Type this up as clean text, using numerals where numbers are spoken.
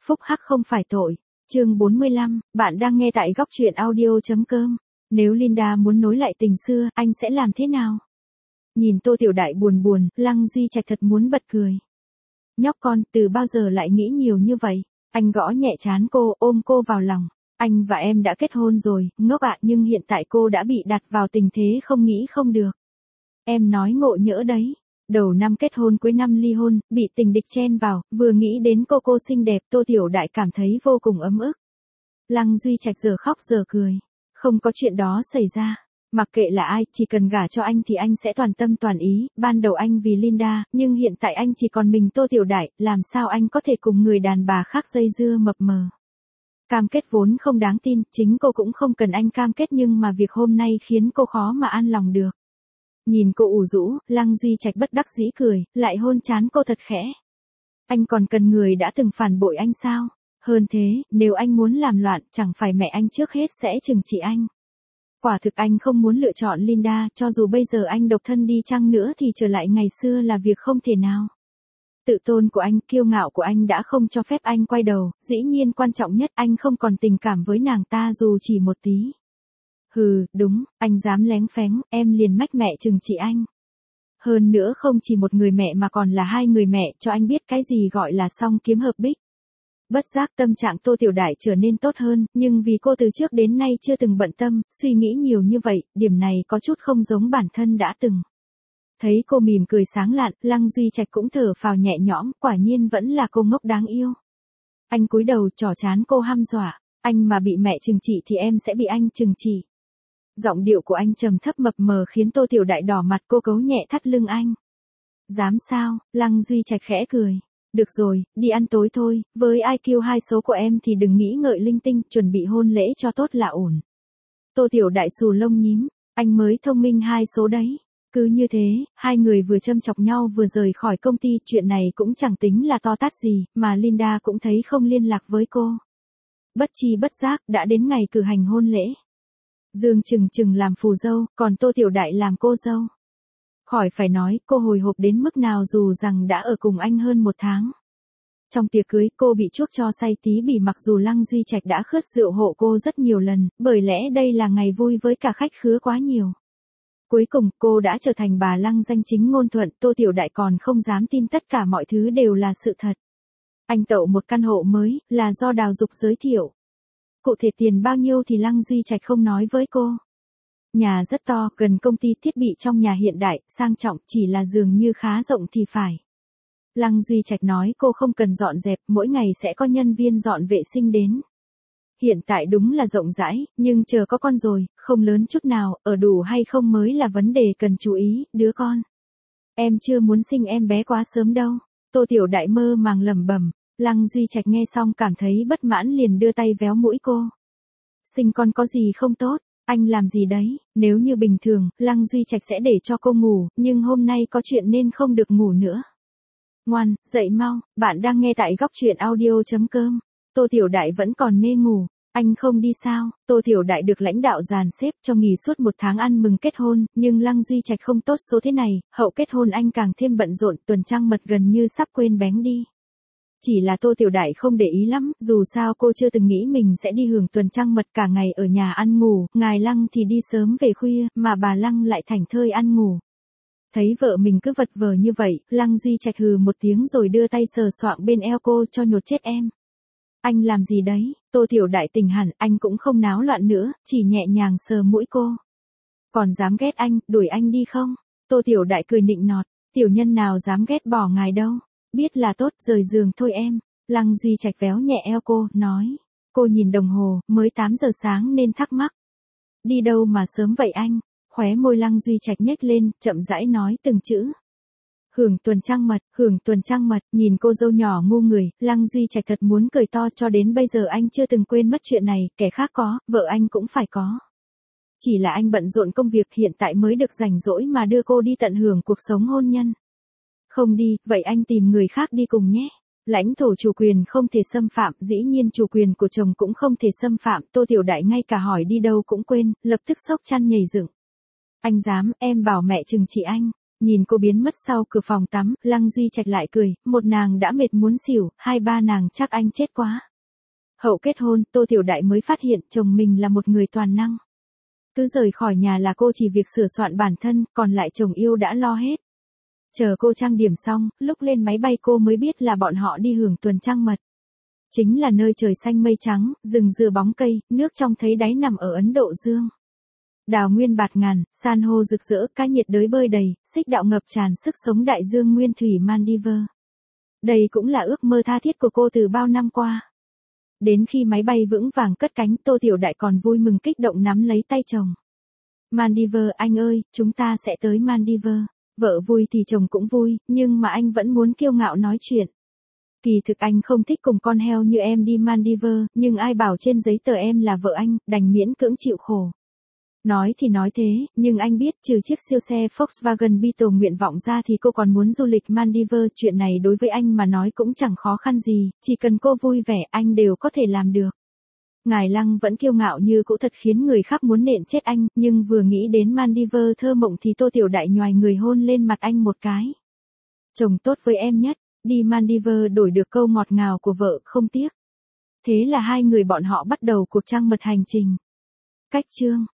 phúc hắc không phải tội. Chương 45, bạn đang nghe tại góc truyện audio.com. Nếu Linda muốn nối lại tình xưa, anh sẽ làm thế nào? Nhìn Tô Tiểu Đại buồn buồn, Lăng Duy Trạch thật muốn bật cười. Nhóc con, từ bao giờ lại nghĩ nhiều như vậy? Anh gõ nhẹ trán cô, ôm cô vào lòng. Anh và em đã kết hôn rồi, ngốc ạ, nhưng hiện tại cô đã bị đặt vào tình thế không nghĩ không được. Em nói ngộ nhỡ đấy. Đầu năm kết hôn cuối năm ly hôn, bị tình địch chen vào, vừa nghĩ đến cô xinh đẹp, Tô Tiểu Đại cảm thấy vô cùng ấm ức. Lăng Duy Trạch giờ khóc giờ cười. Không có chuyện đó xảy ra. Mặc kệ là ai, chỉ cần gả cho anh thì anh sẽ toàn tâm toàn ý, ban đầu anh vì Linda, nhưng hiện tại anh chỉ còn mình Tô Tiểu Đại, làm sao anh có thể cùng người đàn bà khác dây dưa mập mờ. Cam kết vốn không đáng tin, chính cô cũng không cần anh cam kết nhưng mà việc hôm nay khiến cô khó mà an lòng được. Nhìn cô ủ rũ, Lăng Duy Trạch bất đắc dĩ cười, lại hôn trán cô thật khẽ. Anh còn cần người đã từng phản bội anh sao? Hơn thế, nếu anh muốn làm loạn, chẳng phải mẹ anh trước hết sẽ trừng trị anh. Quả thực anh không muốn lựa chọn Linda, cho dù bây giờ anh độc thân đi chăng nữa thì trở lại ngày xưa là việc không thể nào. Tự tôn của anh, kiêu ngạo của anh đã không cho phép anh quay đầu, dĩ nhiên quan trọng nhất anh không còn tình cảm với nàng ta dù chỉ một tí. Hừ, đúng, anh dám léng phéng, em liền mách mẹ trừng trị anh. Hơn nữa không chỉ một người mẹ mà còn là hai người mẹ, cho anh biết cái gì gọi là song kiếm hợp bích. Bất giác tâm trạng Tô Tiểu Đại trở nên tốt hơn, nhưng vì cô từ trước đến nay chưa từng bận tâm, suy nghĩ nhiều như vậy, điểm này có chút không giống bản thân đã từng. Thấy cô mỉm cười sáng lạn, Lăng Duy Trạch cũng thở phào nhẹ nhõm, quả nhiên vẫn là cô ngốc đáng yêu. Anh cúi đầu trỏ trán cô hăm dọa, anh mà bị mẹ trừng trị thì em sẽ bị anh trừng trị. Giọng điệu của anh trầm thấp mập mờ khiến Tô Tiểu Đại đỏ mặt, cô cấu nhẹ thắt lưng anh. Dám sao? Lăng Duy Trạch khẽ cười. Được rồi, đi ăn tối thôi, với IQ 2 số của em thì đừng nghĩ ngợi linh tinh, chuẩn bị hôn lễ cho tốt là ổn. Tô Tiểu Đại xù lông nhím, anh mới thông minh 2 số đấy. Cứ như thế, hai người vừa châm chọc nhau vừa rời khỏi công ty, chuyện này cũng chẳng tính là to tát gì, mà Linda cũng thấy không liên lạc với cô. Bất chi bất giác, đã đến ngày cử hành hôn lễ. Dương Trừng Trừng làm phù dâu, còn Tô Tiểu Đại làm cô dâu. Khỏi phải nói, cô hồi hộp đến mức nào dù rằng đã ở cùng anh hơn 1 tháng. Trong tiệc cưới, cô bị chuốc cho say tí bỉ mặc dù Lăng Duy Trạch đã khất rượu hộ cô rất nhiều lần, bởi lẽ đây là ngày vui với cả khách khứa quá nhiều. Cuối cùng, cô đã trở thành bà Lăng danh chính ngôn thuận, Tô Tiểu Đại còn không dám tin tất cả mọi thứ đều là sự thật. Anh tậu một căn hộ mới, là do Đào Dục giới thiệu. Cụ thể tiền bao nhiêu thì Lăng Duy Trạch không nói với cô. Nhà rất to, gần công ty, thiết bị trong nhà hiện đại, sang trọng, chỉ là dường như khá rộng thì phải. Lăng Duy Trạch nói cô không cần dọn dẹp, mỗi ngày sẽ có nhân viên dọn vệ sinh đến. Hiện tại đúng là rộng rãi, nhưng chờ có con rồi, không lớn chút nào, ở đủ hay không mới là vấn đề cần chú ý, đứa con. Em chưa muốn sinh em bé quá sớm đâu. Tô Tiểu Đại mơ màng lẩm bẩm. Lăng Duy Trạch nghe xong cảm thấy bất mãn liền đưa tay véo mũi cô. Sinh con có gì không tốt, anh làm gì đấy, nếu như bình thường, Lăng Duy Trạch sẽ để cho cô ngủ, nhưng hôm nay có chuyện nên không được ngủ nữa. Ngoan, dậy mau, bạn đang nghe tại góc truyện audio.com. Tô Tiểu Đại vẫn còn mê ngủ. Anh không đi sao? Tô Tiểu Đại được lãnh đạo dàn xếp cho nghỉ suốt 1 tháng ăn mừng kết hôn, nhưng Lăng Duy Trạch không tốt số thế này, hậu kết hôn anh càng thêm bận rộn, tuần trăng mật gần như sắp quên bén đi. Chỉ là Tô Tiểu Đại không để ý lắm, dù sao cô chưa từng nghĩ mình sẽ đi hưởng tuần trăng mật cả ngày ở nhà ăn ngủ, ngài Lăng thì đi sớm về khuya, mà bà Lăng lại thảnh thơi ăn ngủ. Thấy vợ mình cứ vật vờ như vậy, Lăng Duy Trạch hừ một tiếng rồi đưa tay sờ soạng bên eo cô cho nhột chết em. Anh làm gì đấy? Tô Tiểu Đại tỉnh hẳn, anh cũng không náo loạn nữa, chỉ nhẹ nhàng sờ mũi cô. Còn dám ghét anh, đuổi anh đi không? Tô Tiểu Đại cười nịnh nọt, tiểu nhân nào dám ghét bỏ ngài đâu. Biết là tốt, rời giường thôi em. Lăng Duy Trạch véo nhẹ eo cô, nói. Cô nhìn đồng hồ, mới 8 giờ sáng nên thắc mắc. Đi đâu mà sớm vậy anh? Khóe môi Lăng Duy Trạch nhếch lên, chậm rãi nói từng chữ. Hưởng tuần trăng mật, nhìn cô dâu nhỏ ngu người, Lăng Duy Trạch thật muốn cười to, cho đến bây giờ anh chưa từng quên mất chuyện này, kẻ khác có, vợ anh cũng phải có. Chỉ là anh bận rộn công việc hiện tại mới được rảnh rỗi mà đưa cô đi tận hưởng cuộc sống hôn nhân. Không đi, vậy anh tìm người khác đi cùng nhé. Lãnh thổ chủ quyền không thể xâm phạm, dĩ nhiên chủ quyền của chồng cũng không thể xâm phạm, Tô Tiểu Đại ngay cả hỏi đi đâu cũng quên, lập tức sốc chăn nhảy dựng. Anh dám, em bảo mẹ trừng trị anh. Nhìn cô biến mất sau cửa phòng tắm, Lăng Duy Trạch lại cười, một nàng đã mệt muốn xỉu, hai ba nàng chắc anh chết quá. Hậu kết hôn, Tô Tiểu Đại mới phát hiện chồng mình là một người toàn năng. Cứ rời khỏi nhà là cô chỉ việc sửa soạn bản thân, còn lại chồng yêu đã lo hết. Chờ cô trang điểm xong, lúc lên máy bay cô mới biết là bọn họ đi hưởng tuần trăng mật. Chính là nơi trời xanh mây trắng, rừng dừa bóng cây, nước trong thấy đáy nằm ở Ấn Độ Dương. Đào nguyên bạt ngàn, san hô rực rỡ, cá nhiệt đới bơi đầy, xích đạo ngập tràn sức sống đại dương nguyên thủy Maldives. Đây cũng là ước mơ tha thiết của cô từ bao năm qua. Đến khi máy bay vững vàng cất cánh, Tô Tiểu Đại còn vui mừng kích động nắm lấy tay chồng. Maldives, anh ơi, chúng ta sẽ tới Maldives. Vợ vui thì chồng cũng vui, nhưng mà anh vẫn muốn kiêu ngạo nói chuyện. Kỳ thực anh không thích cùng con heo như em đi Maldives, nhưng ai bảo trên giấy tờ em là vợ anh, đành miễn cưỡng chịu khổ. Nói thì nói thế, nhưng anh biết trừ chiếc siêu xe Volkswagen Beetle nguyện vọng ra thì cô còn muốn du lịch Maldives. Chuyện này đối với anh mà nói cũng chẳng khó khăn gì, chỉ cần cô vui vẻ anh đều có thể làm được. Ngài Lăng vẫn kiêu ngạo như cũ thật khiến người khác muốn nện chết anh, nhưng vừa nghĩ đến Maldives thơ mộng thì Tô Tiểu Đại nhoài người hôn lên mặt anh một cái. Chồng tốt với em nhất, đi Maldives đổi được câu ngọt ngào của vợ không tiếc. Thế là hai người bọn họ bắt đầu cuộc trăng mật hành trình. Cách chương